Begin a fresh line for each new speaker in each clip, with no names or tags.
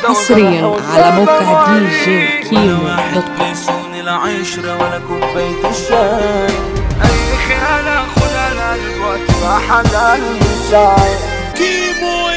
حصريا على موقع دي جي كيمو دوت كوم.
العشرة ولا كوباية الشاي، أي خيانة خدها للوقت بحلال الشاي. كيمو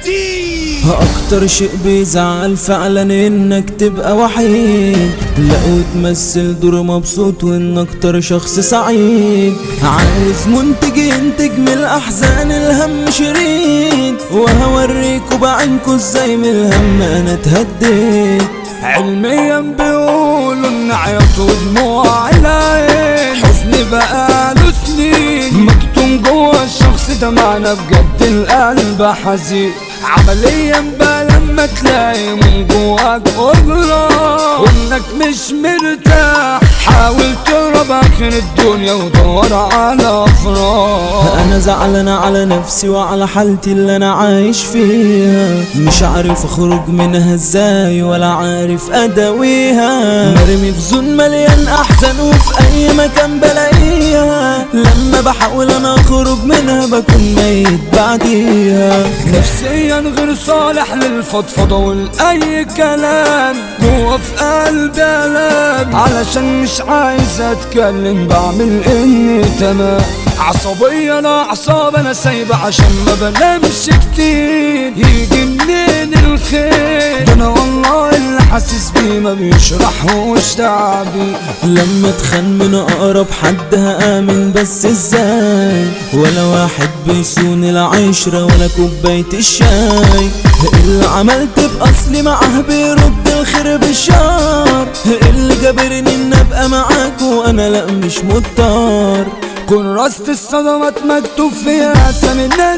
الدين أكتر شيء بيزعل فعلا إنك تبقى وحيد، لا وتمثل دور مبسوط وإن أكتر شخص سعيد. عايز منتج ينتج من الأحزان الهم شريد، وهوريكوا بعينكوا ازاي من الهم أنا اتهديت. علميا بيقولوا ان عياط ودموع العين حزن بقاله سنين مكتوم جوا الشخص ده، معنى بجد القلب حزين. عمليا بقى لما تلاقي من جواك قدرة وانك مش مرتاح، حاول تهرب اخر الدنيا ودور على افراح. انا زعلان على نفسي وعلى حالتي اللي انا عايش فيها، مش عارف اخرج منها ازاي ولا عارف اداويها. مرمي في زون مليان احزان وفي اي مكان بلاقيها، لما بحاول انا اخرج منها بكون ميت بعديها. نفسيا غير صالح للفضفضة ولأي كلام، جوا في قلبي ألام علشان مش عايز اتكلم، بعمل اني تمام. عصبية انا اعصاب انا سايبة عشان ما بنامش كتير، يجي منين الخير ده؟ انا والله اللي حاسس بيه ما بيشرحوش تعبي. لما اتخان من اقرب حد هامن بس ازاي، ولا واحد بيصون العشرة ولا كوباية الشاي. اللي عملت باصلي معاه بيرد الخير بالشر، اللي جابرني ان ابقى معاك وانا لا مش مضطر. كراسة الصدمات مكتوب فيها اسامي الناس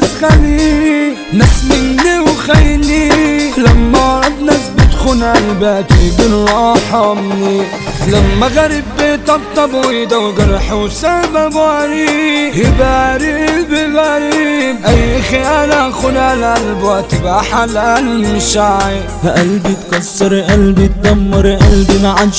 خليل، ناس مني وخيلي. لما رب ناس بتخون قلبي تيجي الرحمني، لما غريب بيطبطب ويده وجرح وسبب غريب، يبقى قريب غريب. اي خيانة خدها لقلب وتبقى حلال مش عيب. قلبي اتكسر قلبي اتدمر قلبي ما عادش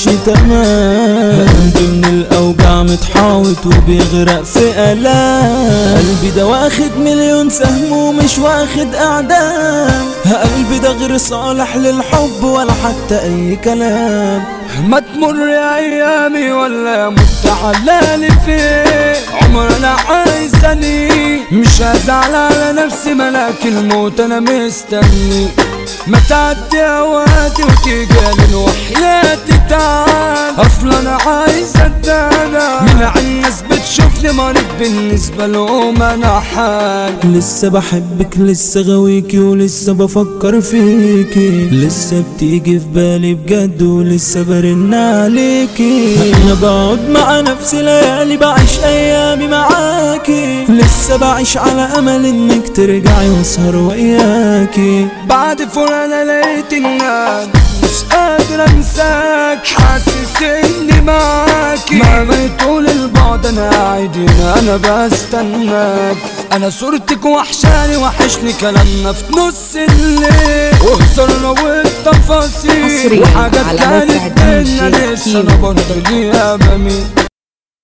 تمام، قلبي من الاوجاع متحاوط وبيغرق في الام. قلبي ده واخد مليون سهم ومش واخد اعدام، قلبي ده غير صالح للحب ولا حتى اي كلام. ما تمر ايامي ولا مت حلالي فيه، عمر انا عايزني مش هزعل على نفسي، ملاك الموت انا مستني. ما تعدي اوقاتي وتيجي وحياتي تعال، اصلا انا عايز اتدانا من الناس بتشوفني مريض بالنسبة لهم انا حال. لسه بحبك لسه غاويكي ولسه بفكر فيكي، لسه بتيجي في بالي بجد ولسه برن عليكي. انا بقعد مع نفسي ليالي بعيش ايامي معاكي، لسه بعيش على امل انك ترجعي واسهر وياكي. بعد فراق انا لقيت الناس مش قادر انساك، حاسس اني معاكي مهما يطول البعد انا قاعد هنا انا بستناك. انا صورتك وحشاني وحشني كلامنا في نص الليل وهزرنا والتفاصيل وحاجات كانت بينا لسه انا برضه ليها بميل.